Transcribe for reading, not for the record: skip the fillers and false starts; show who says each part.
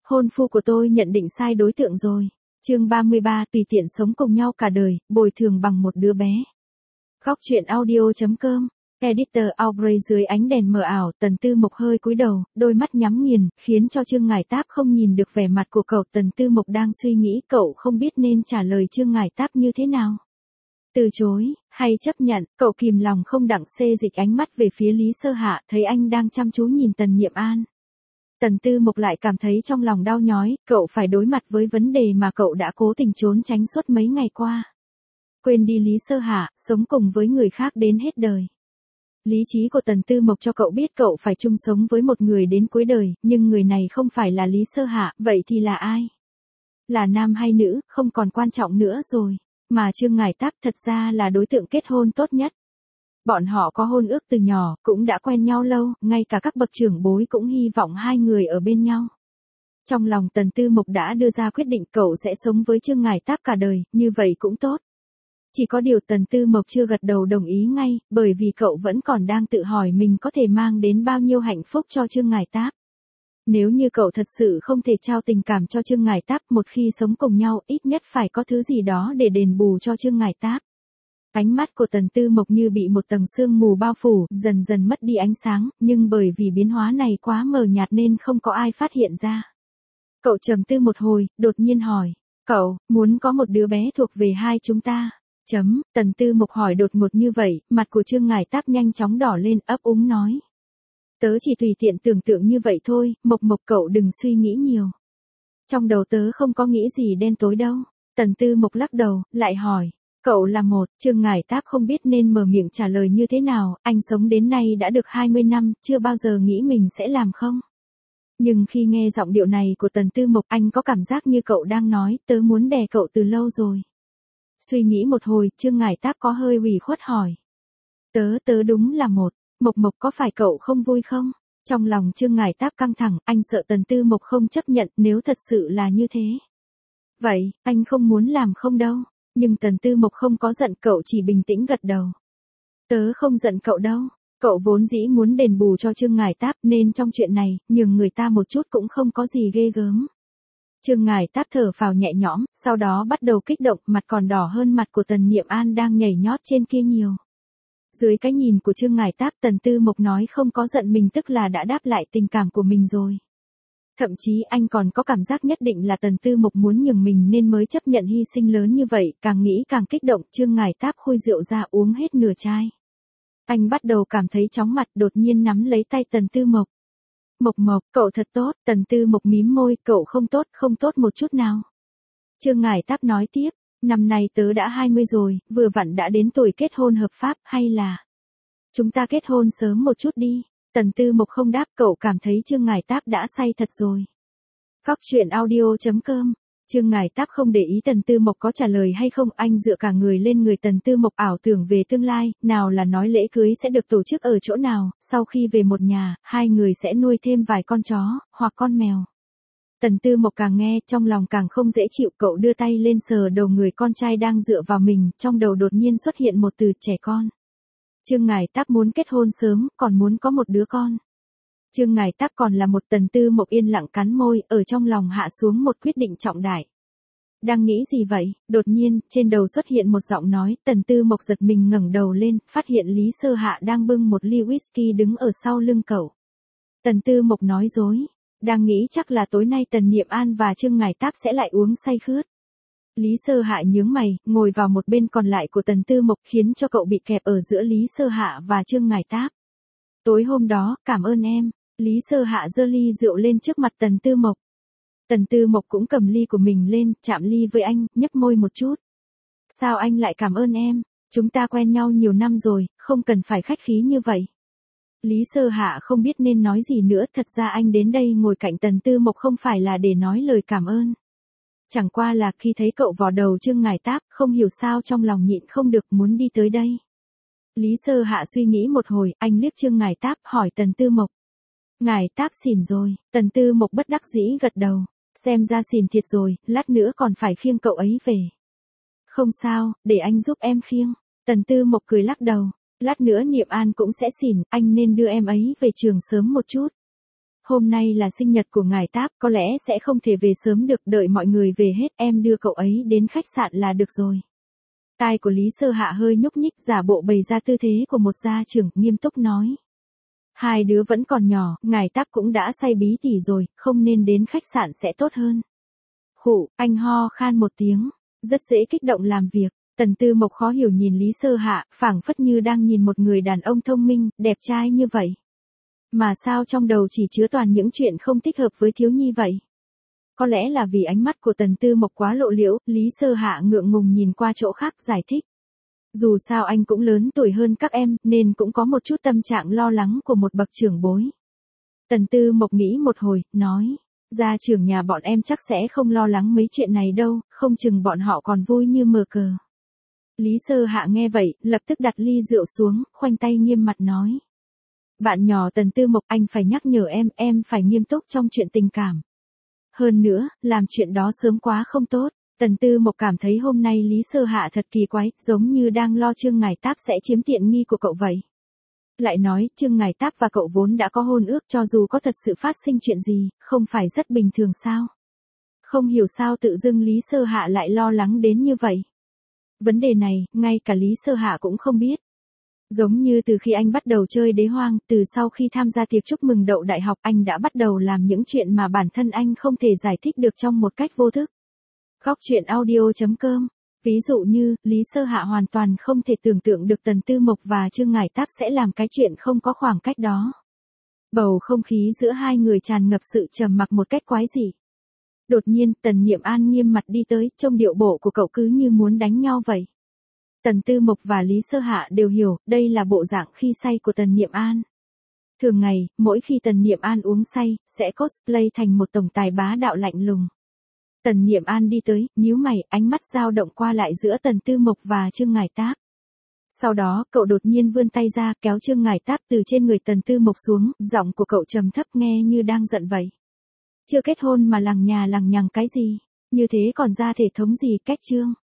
Speaker 1: hôn phu của tôi nhận định sai đối tượng rồi. Chương 33, tùy tiện sống cùng nhau cả đời, bồi thường bằng một đứa bé. Góc truyện audio.com. Editor Aubrey dưới ánh đèn mờ ảo, Tần Tư Mộc hơi cúi đầu, đôi mắt nhắm nghiền, khiến cho Trương Ngải Táp không nhìn được vẻ mặt của cậu. Tần Tư Mộc đang suy nghĩ cậu không biết nên trả lời Trương Ngải Táp như thế nào. Từ chối, hay chấp nhận, cậu kìm lòng không đặng xê dịch ánh mắt về phía Lý Sơ Hạ, thấy anh đang chăm chú nhìn Tần Niệm An. Tần Tư Mộc lại cảm thấy trong lòng đau nhói, cậu phải đối mặt với vấn đề mà cậu đã cố tình trốn tránh suốt mấy ngày qua. Quên đi Lý Sơ Hạ, sống cùng với người khác đến hết đời. Lý trí của Tần Tư Mộc cho cậu biết cậu phải chung sống với một người đến cuối đời, nhưng người này không phải là Lý Sơ Hạ, vậy thì là ai? Là nam hay nữ, không còn quan trọng nữa rồi. Mà Trương Ngải Táp thật ra là đối tượng kết hôn tốt nhất. Bọn họ có hôn ước từ nhỏ, cũng đã quen nhau lâu, ngay cả các bậc trưởng bối cũng hy vọng hai người ở bên nhau. Trong lòng Tần Tư Mộc đã đưa ra quyết định cậu sẽ sống với Trương Ngải Táp cả đời, như vậy cũng tốt. Chỉ có điều Tần Tư Mộc chưa gật đầu đồng ý ngay, bởi vì cậu vẫn còn đang tự hỏi mình có thể mang đến bao nhiêu hạnh phúc cho Trương Ngải Táp. Nếu như cậu thật sự không thể trao tình cảm cho Trương Ngải Táp, một khi sống cùng nhau ít nhất phải có thứ gì đó để đền bù cho Trương Ngải Táp. Ánh mắt của Tần Tư Mộc như bị một tầng sương mù bao phủ, dần dần mất đi ánh sáng, nhưng bởi vì biến hóa này quá mờ nhạt nên không có ai phát hiện ra. Cậu trầm tư một hồi, đột nhiên hỏi, cậu, muốn có một đứa bé thuộc về hai chúng ta? Tần Tư Mộc hỏi đột ngột như vậy, mặt của Trương Ngải Táp nhanh chóng đỏ lên, ấp úng nói. Tớ chỉ tùy tiện tưởng tượng như vậy thôi, Mộc Mộc cậu đừng suy nghĩ nhiều. Trong đầu tớ không có nghĩ gì đen tối đâu. Tần Tư Mộc lắc đầu, lại hỏi. Cậu là một, Trương Ngải Táp không biết nên mở miệng trả lời như thế nào, anh sống đến nay đã được 20 năm, chưa bao giờ nghĩ mình sẽ làm không. Nhưng khi nghe giọng điệu này của Tần Tư Mộc, anh có cảm giác như cậu đang nói, tớ muốn đè cậu từ lâu rồi. Suy nghĩ một hồi, Trương Ngải Táp có hơi ủy khuất hỏi. Tớ đúng là một, Mộc Mộc có phải cậu không vui không? Trong lòng Trương Ngải Táp căng thẳng, anh sợ Tần Tư Mộc không chấp nhận nếu thật sự là như thế. Vậy, anh không muốn làm không đâu. Nhưng Tần Tư Mộc không có giận cậu, chỉ bình tĩnh gật đầu. Tớ không giận cậu đâu. Cậu vốn dĩ muốn đền bù cho Trương Ngải Táp nên trong chuyện này, nhường người ta một chút cũng không có gì ghê gớm. Trương Ngải Táp thở phào nhẹ nhõm, sau đó bắt đầu kích động, mặt còn đỏ hơn mặt của Tần Niệm An đang nhảy nhót trên kia nhiều. Dưới cái nhìn của Trương Ngải Táp, Tần Tư Mộc nói không có giận mình tức là đã đáp lại tình cảm của mình rồi. Thậm chí anh còn có cảm giác nhất định là Tần Tư Mộc muốn nhường mình nên mới chấp nhận hy sinh lớn như vậy, càng nghĩ càng kích động. Trương Ngải Táp khui rượu ra uống hết nửa chai. Anh bắt đầu cảm thấy chóng mặt, đột nhiên nắm lấy tay Tần Tư Mộc. Mộc Mộc, cậu thật tốt. Tần Tư Mộc mím môi, cậu không tốt một chút nào. Trương Ngải Táp nói tiếp, năm nay tớ đã 20 rồi, vừa vặn đã đến tuổi kết hôn hợp pháp, hay là chúng ta kết hôn sớm một chút đi. Tần Tư Mộc không đáp, cậu cảm thấy Trương Ngải Táp đã say thật rồi. Góc truyện audio.com. Trương Ngải Táp không để ý Tần Tư Mộc có trả lời hay không, anh dựa cả người lên người Tần Tư Mộc, ảo tưởng về tương lai, nào là nói lễ cưới sẽ được tổ chức ở chỗ nào, sau khi về một nhà, hai người sẽ nuôi thêm vài con chó, hoặc con mèo. Tần Tư Mộc càng nghe, trong lòng càng không dễ chịu, cậu đưa tay lên sờ đầu người con trai đang dựa vào mình, trong đầu đột nhiên xuất hiện một từ, trẻ con. Trương Ngải Táp muốn kết hôn sớm, còn muốn có một đứa con. Trương Ngải Táp còn là một. Tần Tư Mộc yên lặng cắn môi, ở trong lòng hạ xuống một quyết định trọng đại. Đang nghĩ gì vậy? Đột nhiên, trên đầu xuất hiện một giọng nói, Tần Tư Mộc giật mình ngẩng đầu lên, phát hiện Lý Sơ Hạ đang bưng một ly whisky đứng ở sau lưng cậu. Tần Tư Mộc nói dối, đang nghĩ chắc là tối nay Tần Niệm An và Trương Ngải Táp sẽ lại uống say khướt. Lý Sơ Hạ nhướng mày, ngồi vào một bên còn lại của Tần Tư Mộc, khiến cho cậu bị kẹp ở giữa Lý Sơ Hạ và Trương Ngải Táp. Tối hôm đó, cảm ơn em. Lý Sơ Hạ giơ ly rượu lên trước mặt Tần Tư Mộc. Tần Tư Mộc cũng cầm ly của mình lên, chạm ly với anh, nhấp môi một chút. Sao anh lại cảm ơn em? Chúng ta quen nhau nhiều năm rồi, không cần phải khách khí như vậy. Lý Sơ Hạ không biết nên nói gì nữa, thật ra anh đến đây ngồi cạnh Tần Tư Mộc không phải là để nói lời cảm ơn. Chẳng qua là khi thấy cậu vò đầu Trương Ngải Táp, không hiểu sao trong lòng nhịn không được muốn đi tới đây. Lý Sơ Hạ suy nghĩ một hồi, anh liếc Trương Ngải Táp, hỏi Tần Tư Mộc. Ngải Táp xỉn rồi. Tần Tư Mộc bất đắc dĩ gật đầu. Xem ra xỉn thiệt rồi, lát nữa còn phải khiêng cậu ấy về. Không sao, để anh giúp em khiêng. Tần Tư Mộc cười lắc đầu. Lát nữa Niệm An cũng sẽ xỉn, anh nên đưa em ấy về trường sớm một chút. hôm nay là sinh nhật của ngài Táp, có lẽ sẽ không thể về sớm được, đợi mọi người về hết, em đưa cậu ấy đến khách sạn là được rồi. Tai của Lý Sơ Hạ hơi nhúc nhích, giả bộ bày ra tư thế của một gia trưởng, nghiêm túc nói. Hai đứa vẫn còn nhỏ, ngài Táp cũng đã say bí tỉ rồi, không nên đến khách sạn sẽ tốt hơn. Khụ, anh ho khan một tiếng, rất dễ kích động làm việc. Tần Tư Mộc khó hiểu nhìn Lý Sơ Hạ, phảng phất như đang nhìn một người đàn ông thông minh, đẹp trai như vậy. Mà sao trong đầu chỉ chứa toàn những chuyện không thích hợp với thiếu nhi vậy? Có lẽ là vì ánh mắt của Tần Tư Mộc quá lộ liễu, Lý Sơ Hạ ngượng ngùng nhìn qua chỗ khác giải thích. Dù sao anh cũng lớn tuổi hơn các em, nên cũng có một chút tâm trạng lo lắng của một bậc trưởng bối. Tần Tư Mộc nghĩ một hồi, nói. Gia trưởng nhà bọn em chắc sẽ không lo lắng mấy chuyện này đâu, không chừng bọn họ còn vui như mờ cờ. Lý Sơ Hạ nghe vậy, lập tức đặt ly rượu xuống, khoanh tay nghiêm mặt nói. Bạn nhỏ Tần Tư Mộc, anh phải nhắc nhở em phải nghiêm túc trong chuyện tình cảm. Hơn nữa, làm chuyện đó sớm quá không tốt. Tần Tư Mộc cảm thấy hôm nay Lý Sơ Hạ thật kỳ quái, giống như đang lo Trương Ngải Táp sẽ chiếm tiện nghi của cậu vậy. Lại nói, Trương Ngải Táp và cậu vốn đã có hôn ước, cho dù có thật sự phát sinh chuyện gì, không phải rất bình thường sao? Không hiểu sao tự dưng Lý Sơ Hạ lại lo lắng đến như vậy. Vấn đề này, ngay cả Lý Sơ Hạ cũng không biết. Giống như từ khi anh bắt đầu chơi đế hoang, từ sau khi tham gia tiệc chúc mừng đậu đại học, anh đã bắt đầu làm những chuyện mà bản thân anh không thể giải thích được trong một cách vô thức. Góc truyện audio.com. Ví dụ như, Lý Sơ Hạ hoàn toàn không thể tưởng tượng được Tần Tư Mộc và Trương Ngải Táp sẽ làm cái chuyện không có khoảng cách đó. Bầu không khí giữa hai người tràn ngập sự trầm mặc một cách quái dị. Đột nhiên, Tần Niệm An nghiêm mặt đi tới, trông điệu bộ của cậu cứ như muốn đánh nhau vậy. Tần Tư Mộc và Lý Sơ Hạ đều hiểu, đây là bộ dạng khi say của Tần Niệm An. Thường ngày, mỗi khi Tần Niệm An uống say, sẽ cosplay thành một tổng tài bá đạo lạnh lùng. Tần Niệm An đi tới, nhíu mày, ánh mắt dao động qua lại giữa Tần Tư Mộc và Trương Ngải Táp. Sau đó, cậu đột nhiên vươn tay ra, kéo Trương Ngải Táp từ trên người Tần Tư Mộc xuống, giọng của cậu trầm thấp nghe như đang giận vậy. Chưa kết hôn mà lằng nhà lằng nhằng cái gì, như thế còn ra thể thống gì, cách Trương.